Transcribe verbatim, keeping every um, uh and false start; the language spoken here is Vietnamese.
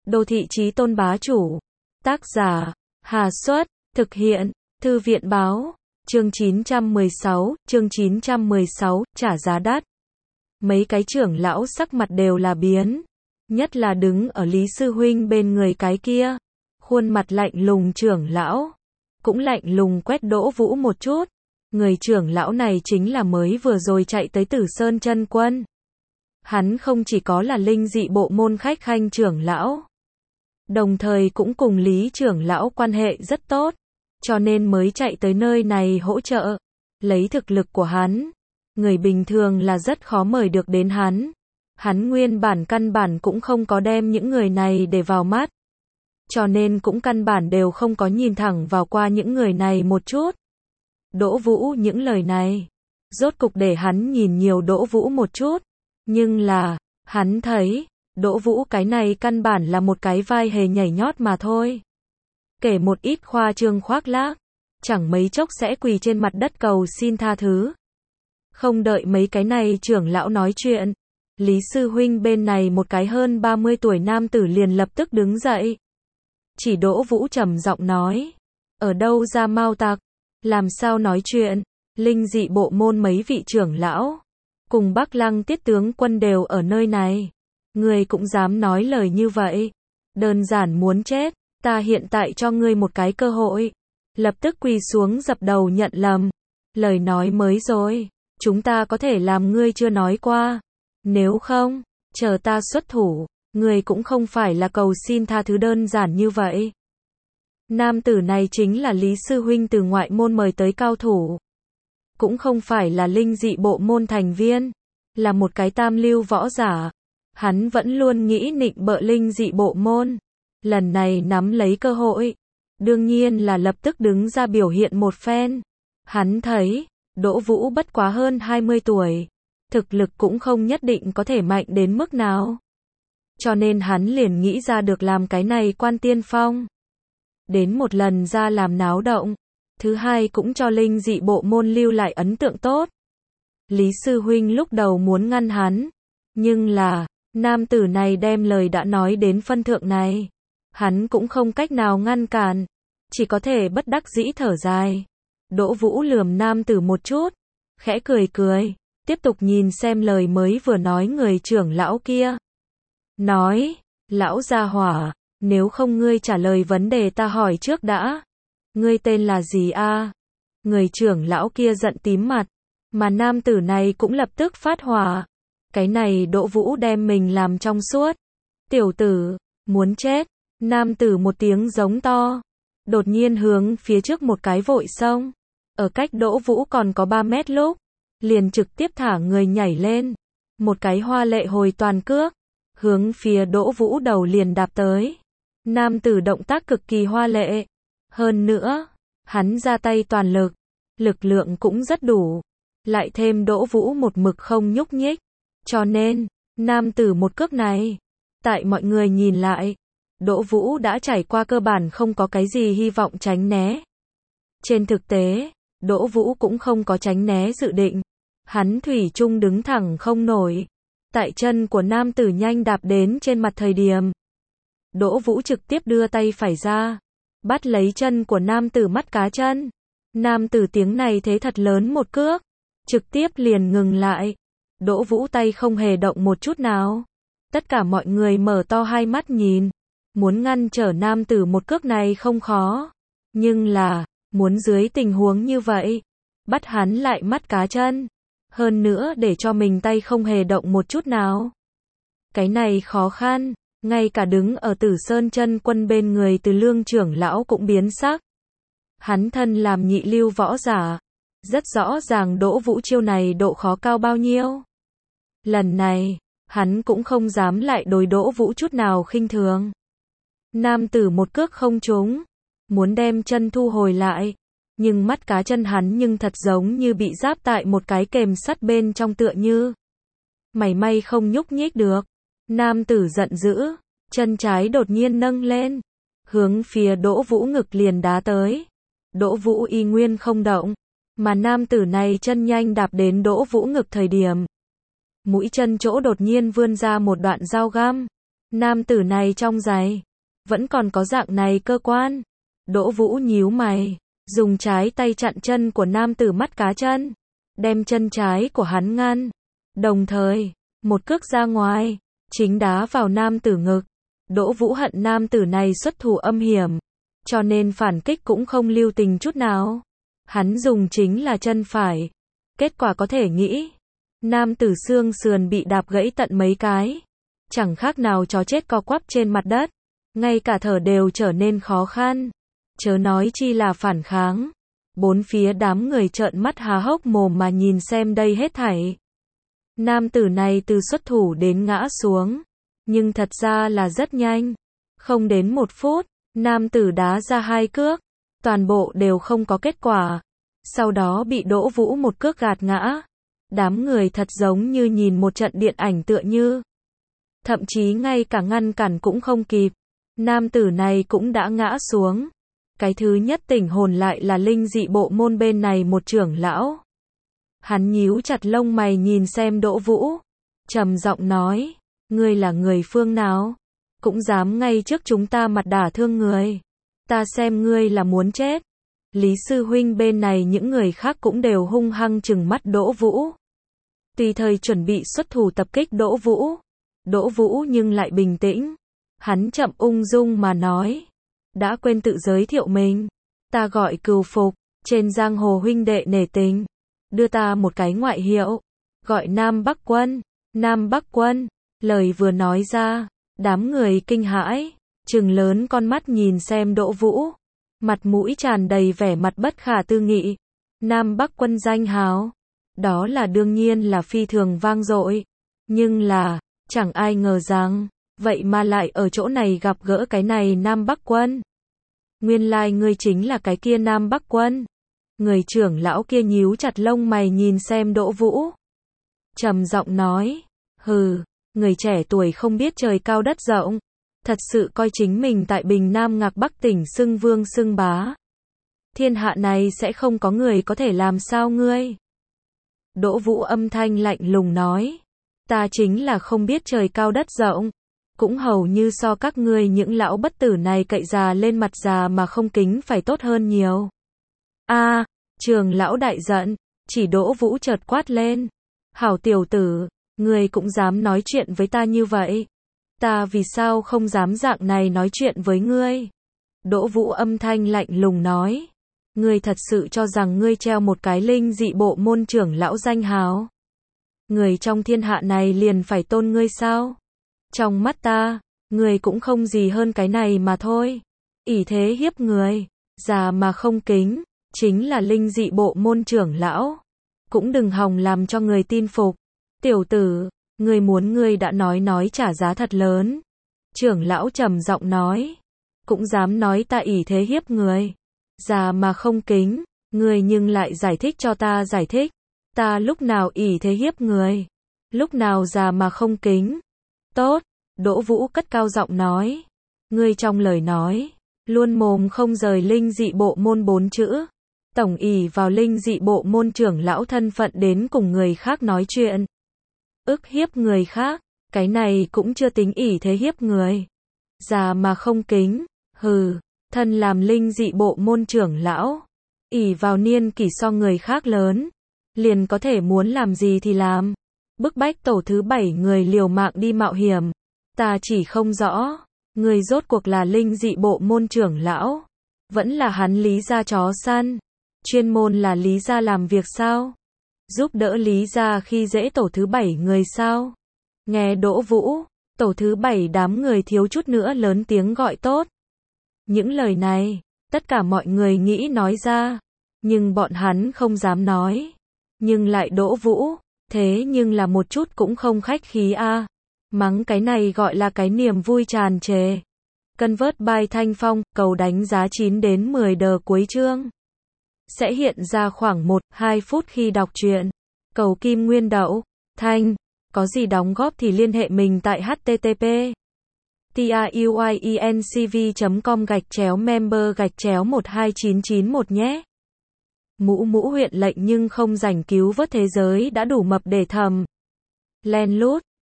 Đô thị chí tôn bá chủ. Tác giả, Hà Xuất, thực hiện, Thư viện báo, chương chín trăm mười sáu, chương chín trăm mười sáu, trả giá đắt. Mấy cái trưởng lão sắc mặt đều là biến, nhất là đứng ở Lý Sư Huynh bên người cái kia, khuôn mặt lạnh lùng trưởng lão, cũng lạnh lùng quét Đỗ Vũ một chút. Người trưởng lão này chính là mới vừa rồi chạy tới Tử Sơn Chân Quân. Hắn không chỉ có là linh dị bộ môn khách khanh trưởng lão, đồng thời cũng cùng Lý trưởng lão quan hệ rất tốt, cho nên mới chạy tới nơi này hỗ trợ. Lấy thực lực của hắn, người bình thường là rất khó mời được đến hắn. Hắn nguyên bản căn bản cũng không có đem những người này để vào mắt, cho nên cũng căn bản đều không có nhìn thẳng vào qua những người này một chút. Đỗ Vũ những lời này, rốt cục để hắn nhìn nhiều Đỗ Vũ một chút, nhưng là, hắn thấy, Đỗ Vũ cái này căn bản là một cái vai hề nhảy nhót mà thôi. Kể một ít khoa trương khoác lác, chẳng mấy chốc sẽ quỳ trên mặt đất cầu xin tha thứ. Không đợi mấy cái này trưởng lão nói chuyện, Lý Sư Huynh bên này một cái hơn ba mươi tuổi nam tử liền lập tức đứng dậy. Chỉ Đỗ Vũ trầm giọng nói, ở đâu ra mau tặc, làm sao nói chuyện, linh dị bộ môn mấy vị trưởng lão, cùng Bắc Lăng Tiết tướng quân đều ở nơi này. Ngươi cũng dám nói lời như vậy, đơn giản muốn chết, ta hiện tại cho ngươi một cái cơ hội. Lập tức quỳ xuống dập đầu nhận lầm, lời nói mới rồi, chúng ta có thể làm ngươi chưa nói qua, nếu không, chờ ta xuất thủ, ngươi cũng không phải là cầu xin tha thứ đơn giản như vậy. Nam tử này chính là Lý Sư Huynh từ ngoại môn mời tới cao thủ, cũng không phải là linh dị bộ môn thành viên, là một cái tam lưu võ giả. Hắn vẫn luôn nghĩ nịnh bợ linh dị bộ môn, lần này nắm lấy cơ hội, đương nhiên là lập tức đứng ra biểu hiện một phen. Hắn thấy, Đỗ Vũ bất quá hơn hai mươi tuổi, thực lực cũng không nhất định có thể mạnh đến mức nào. Cho nên hắn liền nghĩ ra được làm cái này quan tiên phong. Đến một lần ra làm náo động, thứ hai cũng cho linh dị bộ môn lưu lại ấn tượng tốt. Lý Sư Huynh lúc đầu muốn ngăn hắn, nhưng là, nam tử này đem lời đã nói đến phân thượng này, hắn cũng không cách nào ngăn cản, chỉ có thể bất đắc dĩ thở dài. Đỗ Vũ lườm nam tử một chút, khẽ cười cười, tiếp tục nhìn xem lời mới vừa nói người trưởng lão kia. Nói, lão gia hỏa, nếu không ngươi trả lời vấn đề ta hỏi trước đã. Ngươi tên là gì a? Người trưởng lão kia giận tím mặt, mà nam tử này cũng lập tức phát hỏa. Cái này Đỗ Vũ đem mình làm trong suốt. Tiểu tử, muốn chết. Nam tử một tiếng giống to, đột nhiên hướng phía trước một cái vội xông. Ở cách Đỗ Vũ còn có ba mét lúc, liền trực tiếp thả người nhảy lên. Một cái hoa lệ hồi toàn cước, hướng phía Đỗ Vũ đầu liền đạp tới. Nam tử động tác cực kỳ hoa lệ. Hơn nữa, hắn ra tay toàn lực, lực lượng cũng rất đủ. Lại thêm Đỗ Vũ một mực không nhúc nhích. Cho nên, nam tử một cước này, tại mọi người nhìn lại, Đỗ Vũ đã trải qua cơ bản không có cái gì hy vọng tránh né. Trên thực tế, Đỗ Vũ cũng không có tránh né dự định. Hắn thủy chung đứng thẳng không nổi. Tại chân của nam tử nhanh đạp đến trên mặt thời điểm, Đỗ Vũ trực tiếp đưa tay phải ra, bắt lấy chân của nam tử mắt cá chân. Nam tử tiếng này thế thật lớn một cước, trực tiếp liền ngừng lại. Đỗ Vũ tay không hề động một chút nào. Tất cả mọi người mở to hai mắt nhìn. Muốn ngăn trở nam tử một cước này không khó. Nhưng là, muốn dưới tình huống như vậy, bắt hắn lại mắt cá chân. Hơn nữa để cho mình tay không hề động một chút nào. Cái này khó khăn, ngay cả đứng ở Tử Sơn Chân Quân bên người Từ Lương trưởng lão cũng biến sắc. Hắn thân làm nhị lưu võ giả, rất rõ ràng Đỗ Vũ chiêu này độ khó cao bao nhiêu. Lần này, hắn cũng không dám lại đối Đỗ Vũ chút nào khinh thường. Nam tử một cước không trúng, muốn đem chân thu hồi lại, nhưng mắt cá chân hắn nhưng thật giống như bị giáp tại một cái kềm sắt bên trong tựa như. Mảy may không nhúc nhích được. Nam tử giận dữ, chân trái đột nhiên nâng lên, hướng phía Đỗ Vũ ngực liền đá tới. Đỗ Vũ y nguyên không động, mà nam tử này chân nhanh đạp đến Đỗ Vũ ngực thời điểm. Mũi chân chỗ đột nhiên vươn ra một đoạn dao găm, Nam tử này trong giày, vẫn còn có dạng này cơ quan. Đỗ Vũ nhíu mày, dùng trái tay chặn chân của nam tử mắt cá chân, đem chân trái của hắn ngăn, đồng thời, một cước ra ngoài, chính đá vào nam tử ngực. Đỗ Vũ hận nam tử này xuất thủ âm hiểm, cho nên phản kích cũng không lưu tình chút nào. Hắn dùng chính là chân phải. Kết quả có thể nghĩ, nam tử xương sườn bị đạp gãy tận mấy cái, chẳng khác nào chó chết co quắp trên mặt đất, ngay cả thở đều trở nên khó khăn, chớ nói chi là phản kháng. Bốn phía đám người trợn mắt há hốc mồm mà nhìn xem đây hết thảy. Nam tử này từ xuất thủ đến ngã xuống, nhưng thật ra là rất nhanh, không đến một phút, nam tử đá ra hai cước, toàn bộ đều không có kết quả, sau đó bị Đỗ Vũ một cước gạt ngã. Đám người thật giống như nhìn một trận điện ảnh tựa như, thậm chí ngay cả ngăn cản cũng không kịp, nam tử này cũng đã ngã xuống. Cái thứ nhất tỉnh hồn lại là linh dị bộ môn bên này một trưởng lão. Hắn nhíu chặt lông mày nhìn xem Đỗ Vũ, trầm giọng nói, ngươi là người phương nào? Cũng dám ngay trước chúng ta mặt đả thương người. Ta xem ngươi là muốn chết. Lý sư huynh bên này những người khác cũng đều hung hăng trừng mắt Đỗ Vũ. Tùy thời chuẩn bị xuất thủ tập kích Đỗ Vũ. Đỗ Vũ nhưng lại bình tĩnh. Hắn chậm ung dung mà nói, đã quên tự giới thiệu mình. Ta gọi Cừu Phục, trên giang hồ huynh đệ nể tình, đưa ta một cái ngoại hiệu, gọi Nam Bắc Quân. Nam Bắc Quân, lời vừa nói ra, đám người kinh hãi, trừng lớn con mắt nhìn xem Đỗ Vũ, mặt mũi tràn đầy vẻ mặt bất khả tư nghị. Nam Bắc Quân danh hào, đó là đương nhiên là phi thường vang dội, nhưng là, chẳng ai ngờ rằng, vậy mà lại ở chỗ này gặp gỡ cái này Nam Bắc Quân. Nguyên lai like ngươi chính là cái kia Nam Bắc Quân. Người trưởng lão kia nhíu chặt lông mày nhìn xem Đỗ Vũ, trầm giọng nói, hừ, người trẻ tuổi không biết trời cao đất rộng, thật sự coi chính mình tại Bình Nam Ngạc Bắc tỉnh xưng vương xưng bá. Thiên hạ này sẽ không có người có thể làm sao ngươi. Đỗ Vũ âm thanh lạnh lùng nói, ta chính là không biết trời cao đất rộng, cũng hầu như so các ngươi những lão bất tử này cậy già lên mặt già mà không kính phải tốt hơn nhiều. A, à, trường lão đại giận, chỉ Đỗ Vũ chợt quát lên, hảo tiểu tử, ngươi cũng dám nói chuyện với ta như vậy? Ta vì sao không dám dạng này nói chuyện với ngươi? Đỗ Vũ âm thanh lạnh lùng nói, ngươi thật sự cho rằng ngươi treo một cái linh dị bộ môn trưởng lão danh hào, người trong thiên hạ này liền phải tôn ngươi sao? Trong mắt ta, ngươi cũng không gì hơn cái này mà thôi. Ỷ thế hiếp người, già mà không kính, chính là linh dị bộ môn trưởng lão, cũng đừng hòng làm cho người tin phục. Tiểu tử, ngươi muốn ngươi đã nói nói trả giá thật lớn. Trưởng lão trầm giọng nói, cũng dám nói ta ỷ thế hiếp người, già mà không kính, ngươi nhưng lại giải thích cho ta giải thích, ta lúc nào ỷ thế hiếp người, lúc nào già mà không kính. Tốt, Đỗ Vũ cất cao giọng nói, ngươi trong lời nói, luôn mồm không rời linh dị bộ môn bốn chữ, tổng ỷ vào linh dị bộ môn trưởng lão thân phận đến cùng người khác nói chuyện, ức hiếp người khác, cái này cũng chưa tính ỷ thế hiếp người, già mà không kính, hừ, thân làm linh dị bộ môn trưởng lão, ỷ vào niên kỷ so người khác lớn, liền có thể muốn làm gì thì làm, bức bách tổ thứ bảy người liều mạng đi mạo hiểm. Ta chỉ không rõ, người rốt cuộc là linh dị bộ môn trưởng lão, vẫn là hắn Lý gia chó săn, chuyên môn là Lý gia làm việc sao? Giúp đỡ Lý gia khi dễ tổ thứ bảy người sao? Nghe Đỗ Vũ, tổ thứ bảy đám người thiếu chút nữa lớn tiếng gọi tốt. Những lời này, tất cả mọi người nghĩ nói ra, nhưng bọn hắn không dám nói. Nhưng lại Đỗ Vũ, thế nhưng là một chút cũng không khách khí a. À. Mắng cái này gọi là cái niềm vui tràn trề. Convert by Thanh Phong, cầu đánh giá chín đến mười đờ cuối chương. Sẽ hiện ra khoảng một đến hai phút khi đọc truyện. Cầu kim nguyên đậu, Thanh, có gì đóng góp thì liên hệ mình tại http truyencv chấm com gạch chéo member gạch chéo một hai chín chín một nhé. Mũ mũ huyện lệnh nhưng không rảnh cứu vớt thế giới đã đủ mập để thầm. Len lút.